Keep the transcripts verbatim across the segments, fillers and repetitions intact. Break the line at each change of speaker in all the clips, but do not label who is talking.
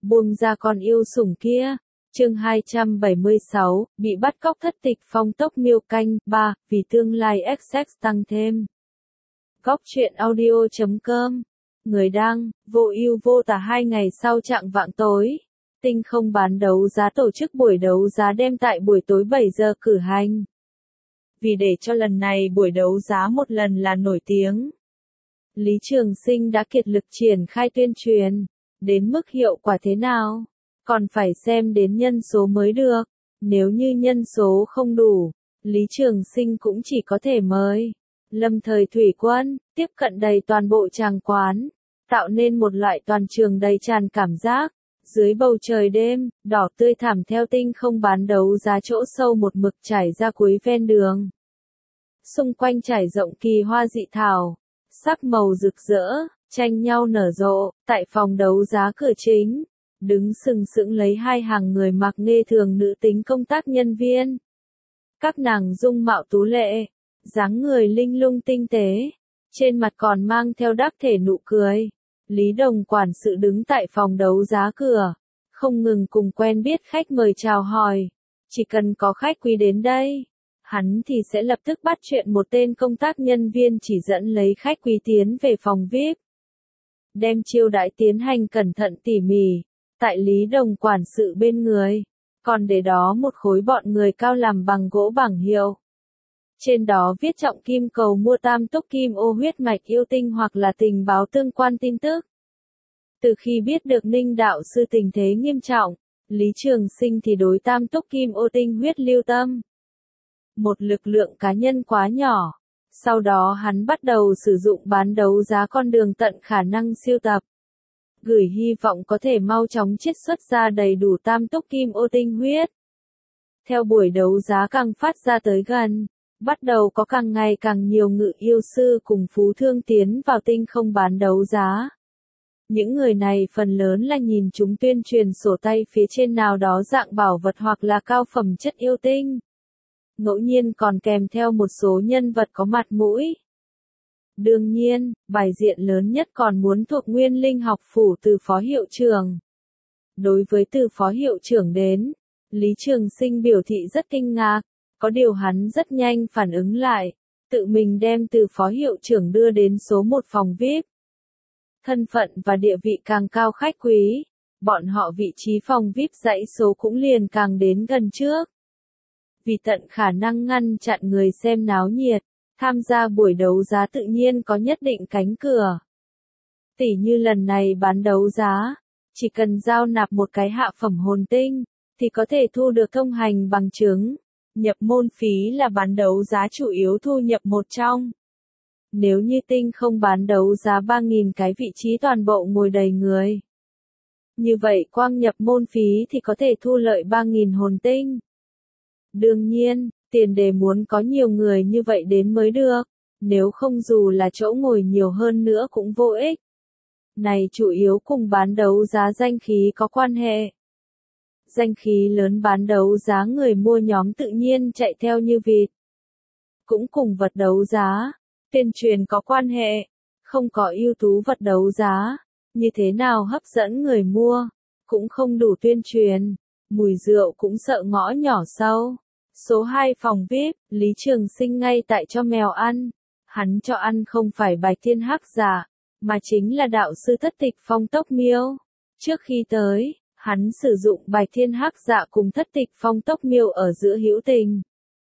buông ra con yêu sủng kia. Chương hai trăm bảy mươi sáu, bị bắt cóc thất tịch phong tốc miêu canh ba, vì tương lai ích ích tăng thêm. Góc truyện audio chấm com. Người đăng, vô ưu vô tà. Hai ngày sau chạng vạng tối, Tinh Không bán đấu giá tổ chức buổi đấu giá đêm tại buổi tối bảy giờ cử hành. Vì để cho lần này buổi đấu giá một lần là nổi tiếng, Lý Trường Sinh đã kiệt lực triển khai tuyên truyền. Đến mức hiệu quả thế nào, còn phải xem đến nhân số mới được. Nếu như nhân số không đủ, Lý Trường Sinh cũng chỉ có thể mời Lâm Thời Thủy Quân tiếp cận đầy toàn bộ tràng quán, tạo nên một loại toàn trường đầy tràn cảm giác. Dưới bầu trời đêm đỏ tươi thẳm theo Tinh Không bán đấu giá chỗ sâu một mực trải ra cuối ven đường. Xung quanh trải rộng kỳ hoa dị thảo, sắc màu rực rỡ, tranh nhau nở rộ. Tại phòng đấu giá cửa chính, đứng sừng sững lấy hai hàng người mặc nghề thường nữ tính công tác nhân viên. Các nàng dung mạo tú lệ, dáng người linh lung tinh tế, trên mặt còn mang theo đắc thể nụ cười. Lý Đồng quản sự đứng tại phòng đấu giá cửa, không ngừng cùng quen biết khách mời chào hỏi. Chỉ cần có khách quý đến đây, hắn thì sẽ lập tức bắt chuyện một tên công tác nhân viên chỉ dẫn lấy khách quý tiến về phòng vi ai pi. Đem chiêu đãi tiến hành cẩn thận tỉ mỉ. Tại Lý Đồng quản sự bên người, còn để đó một khối bọn người cao làm bằng gỗ bảng hiệu. Trên đó viết trọng kim cầu mua tam túc kim ô huyết mạch yêu tinh hoặc là tình báo tương quan tin tức. Từ khi biết được Ninh đạo sư tình thế nghiêm trọng, Lý Trường Sinh thì đối tam túc kim ô tinh huyết lưu tâm. Một lực lượng cá nhân quá nhỏ. Sau đó hắn bắt đầu sử dụng bán đấu giá con đường tận khả năng siêu tập, gửi hy vọng có thể mau chóng chiết xuất ra đầy đủ tam túc kim ô tinh huyết. Theo buổi đấu giá càng phát ra tới gần, bắt đầu có càng ngày càng nhiều ngự yêu sư cùng phú thương tiến vào Tinh Không bán đấu giá. Những người này phần lớn là nhìn chúng tuyên truyền sổ tay phía trên nào đó dạng bảo vật hoặc là cao phẩm chất yêu tinh. Ngẫu nhiên còn kèm theo một số nhân vật có mặt mũi. Đương nhiên, bài diện lớn nhất còn muốn thuộc Nguyên Linh học phủ từ phó hiệu trưởng. Đối với từ phó hiệu trưởng đến, Lý Trường Sinh biểu thị rất kinh ngạc, có điều hắn rất nhanh phản ứng lại, tự mình đem từ phó hiệu trưởng đưa đến số một phòng vi ai pi. Thân phận và địa vị càng cao khách quý, bọn họ vị trí phòng vi ai pi dãy số cũng liền càng đến gần trước. Vì tận khả năng ngăn chặn người xem náo nhiệt, tham gia buổi đấu giá tự nhiên có nhất định cánh cửa. Tỉ như lần này bán đấu giá, chỉ cần giao nạp một cái hạ phẩm hồn tinh, thì có thể thu được thông hành bằng chứng. Nhập môn phí là bán đấu giá chủ yếu thu nhập một trong. Nếu như Tinh Không bán đấu giá ba nghìn cái vị trí toàn bộ ngồi đầy người, như vậy quang nhập môn phí thì có thể thu lợi ba nghìn hồn tinh. Đương nhiên, tiền đề muốn có nhiều người như vậy đến mới được, nếu không dù là chỗ ngồi nhiều hơn nữa cũng vô ích. Này chủ yếu cùng bán đấu giá danh khí có quan hệ. Danh khí lớn bán đấu giá người mua nhóm tự nhiên chạy theo như vịt. Cũng cùng vật đấu giá, tuyên truyền có quan hệ, không có ưu tú vật đấu giá, như thế nào hấp dẫn người mua, cũng không đủ tuyên truyền, mùi rượu cũng sợ ngõ nhỏ sâu. Số hai phòng vi ai pi, Lý Trường Sinh ngay tại cho mèo ăn. Hắn cho ăn không phải Bạch Thiên Hắc Dạ, mà chính là đạo sư thất tịch phong tốc miêu. Trước khi tới, hắn sử dụng Bạch Thiên Hắc Dạ cùng thất tịch phong tốc miêu ở giữa hữu tình.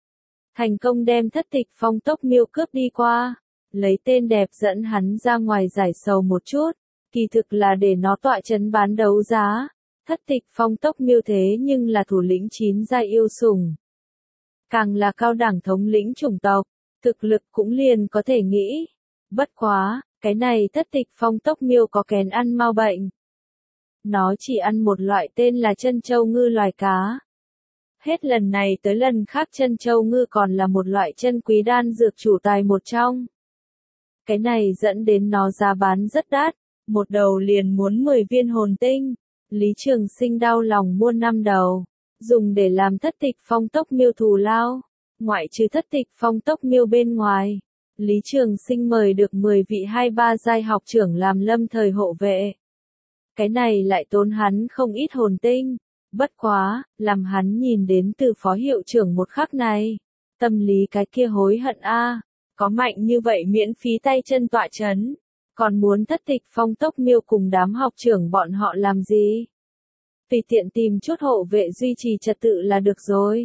Thành công đem thất tịch phong tốc miêu cướp đi qua, lấy tên đẹp dẫn hắn ra ngoài giải sầu một chút, kỳ thực là để nó tọa chấn bán đấu giá. Thất tịch phong tốc miêu thế nhưng là thủ lĩnh chín giai yêu sủng. Càng là cao đẳng thống lĩnh chủng tộc, thực lực cũng liền có thể nghĩ. Bất quá, cái này thất tịch phong tốc miêu có kén ăn mau bệnh. Nó chỉ ăn một loại tên là chân châu ngư loài cá. Hết lần này tới lần khác chân châu ngư còn là một loại chân quý đan dược chủ tài một trong. Cái này dẫn đến nó giá bán rất đắt, một đầu liền muốn mười viên hồn tinh. Lý Trường Sinh đau lòng mua năm đầu, dùng để làm thất tịch phong tốc miêu thù lao. Ngoại trừ thất tịch phong tốc miêu bên ngoài, Lý Trường Sinh mời được mười vị hai ba giai học trưởng làm lâm thời hộ vệ. Cái này lại tốn hắn không ít hồn tinh. Bất quá, làm hắn nhìn đến từ phó hiệu trưởng một khắc này. Tâm lý cái kia hối hận a, có mạnh như vậy miễn phí tay chân tọa chấn. Còn muốn thất tịch phong tốc miêu cùng đám học trưởng bọn họ làm gì? Tùy tiện tìm chút hộ vệ duy trì trật tự là được rồi.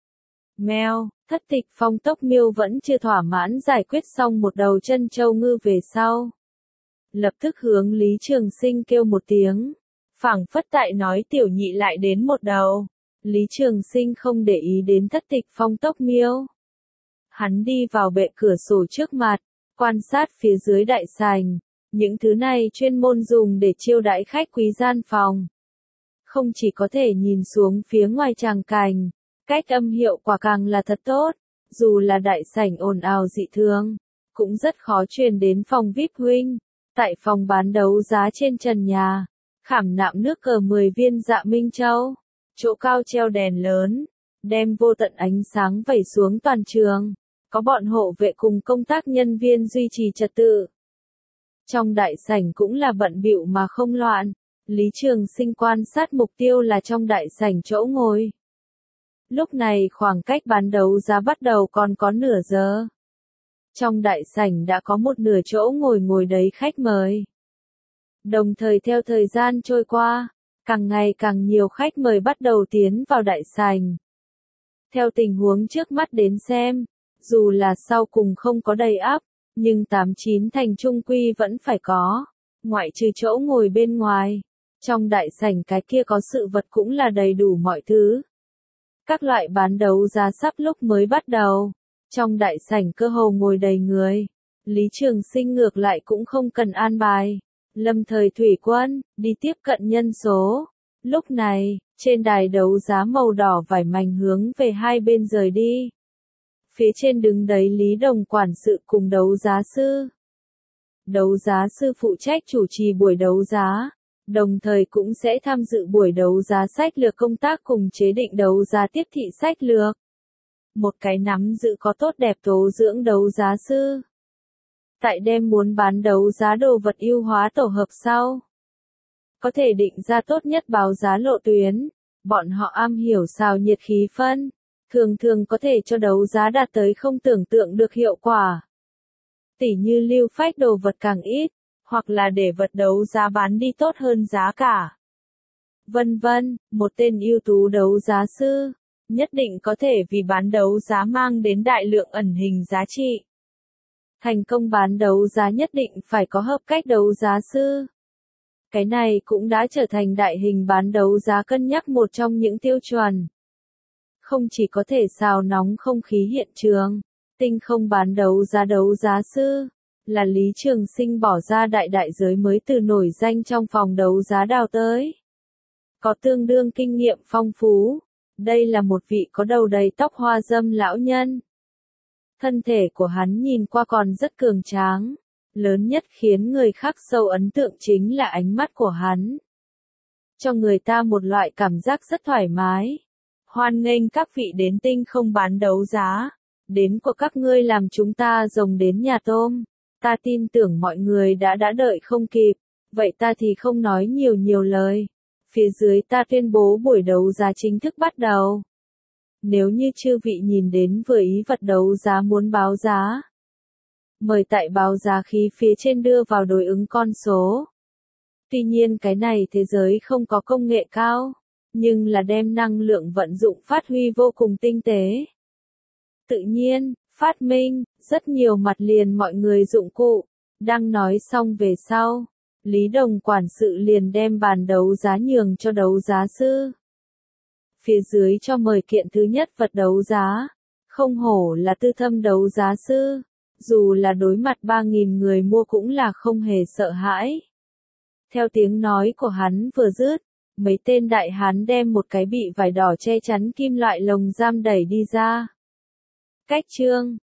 Mèo, thất tịch phong tốc miêu vẫn chưa thỏa mãn giải quyết xong một đầu chân châu ngư về sau. Lập tức hướng Lý Trường Sinh kêu một tiếng. Phảng phất tại nói tiểu nhị lại đến một đầu. Lý Trường Sinh không để ý đến thất tịch phong tốc miêu. Hắn đi vào bệ cửa sổ trước mặt, quan sát phía dưới đại sảnh. Những thứ này chuyên môn dùng để chiêu đãi khách quý gian phòng. Không chỉ có thể nhìn xuống phía ngoài tràng cảnh, cách âm hiệu quả càng là thật tốt, dù là đại sảnh ồn ào dị thường, cũng rất khó truyền đến phòng vi ai pi huynh. Tại phòng bán đấu giá trên trần nhà, khảm nạm nước cờ mười viên Dạ Minh Châu, chỗ cao treo đèn lớn, đem vô tận ánh sáng vẩy xuống toàn trường, có bọn hộ vệ cùng công tác nhân viên duy trì trật tự. Trong đại sảnh cũng là bận bịu mà không loạn. Lý Trường Sinh quan sát mục tiêu là trong đại sảnh chỗ ngồi. Lúc này khoảng cách bán đấu giá bắt đầu còn có nửa giờ. Trong đại sảnh đã có một nửa chỗ ngồi ngồi đấy khách mời. Đồng thời theo thời gian trôi qua, càng ngày càng nhiều khách mời bắt đầu tiến vào đại sảnh. Theo tình huống trước mắt đến xem, dù là sau cùng không có đầy ắp, nhưng tám chín thành trung quy vẫn phải có, ngoại trừ chỗ ngồi bên ngoài. Trong đại sảnh cái kia có sự vật cũng là đầy đủ mọi thứ. Các loại bán đấu giá sắp lúc mới bắt đầu. Trong đại sảnh cơ hồ ngồi đầy người. Lý Trường Sinh ngược lại cũng không cần an bài. Lâm thời thủy quân, đi tiếp cận nhân số. Lúc này, trên đài đấu giá màu đỏ vải mảnh hướng về hai bên rời đi. Phía trên đứng đấy Lý Đồng quản sự cùng đấu giá sư. Đấu giá sư phụ trách chủ trì buổi đấu giá. Đồng thời cũng sẽ tham dự buổi đấu giá sách lược công tác cùng chế định đấu giá tiếp thị sách lược. Một cái nắm giữ có tốt đẹp tố dưỡng đấu giá sư. Tại đem muốn bán đấu giá đồ vật ưu hóa tổ hợp sau. Có thể định ra tốt nhất báo giá lộ tuyến. Bọn họ am hiểu xào nhiệt khí phân. Thường thường có thể cho đấu giá đạt tới không tưởng tượng được hiệu quả. Tỉ như lưu phách đồ vật càng ít. Hoặc là để vật đấu giá bán đi tốt hơn giá cả. Vân vân, một tên ưu tú đấu giá sư, nhất định có thể vì bán đấu giá mang đến đại lượng ẩn hình giá trị. Thành công bán đấu giá nhất định phải có hợp cách đấu giá sư. Cái này cũng đã trở thành đại hình bán đấu giá cân nhắc một trong những tiêu chuẩn. Không chỉ có thể xào nóng không khí hiện trường, tinh không bán đấu giá đấu giá sư. Là Lý Trường Sinh bỏ ra đại đại giới mới từ nổi danh trong phòng đấu giá đào tới. Có tương đương kinh nghiệm phong phú. Đây là một vị có đầu đầy tóc hoa râm lão nhân. Thân thể của hắn nhìn qua còn rất cường tráng. Lớn nhất khiến người khác sâu ấn tượng chính là ánh mắt của hắn. Cho người ta một loại cảm giác rất thoải mái. Hoan nghênh các vị đến tinh không bán đấu giá. Đến của các ngươi làm chúng ta rồng đến nhà tôm. Ta tin tưởng mọi người đã đã đợi không kịp, vậy ta thì không nói nhiều nhiều lời. Phía dưới ta tuyên bố buổi đấu giá chính thức bắt đầu. Nếu như chư vị nhìn đến vừa ý vật đấu giá muốn báo giá, mời tại báo giá khí phía trên đưa vào đối ứng con số. Tuy nhiên cái này thế giới không có công nghệ cao, nhưng là đem năng lượng vận dụng phát huy vô cùng tinh tế. Tự nhiên, phát minh, rất nhiều mặt liền mọi người dụng cụ. Đang nói xong về sau, Lý Đồng quản sự liền đem bàn đấu giá nhường cho đấu giá sư. Phía dưới cho mời kiện thứ nhất vật đấu giá. Không hổ là tư thâm đấu giá sư. Dù là đối mặt ba nghìn người mua cũng là không hề sợ hãi. Theo tiếng nói của hắn vừa dứt, mấy tên đại hán đem một cái bị vải đỏ che chắn kim loại lồng giam đẩy đi ra. Cách chương,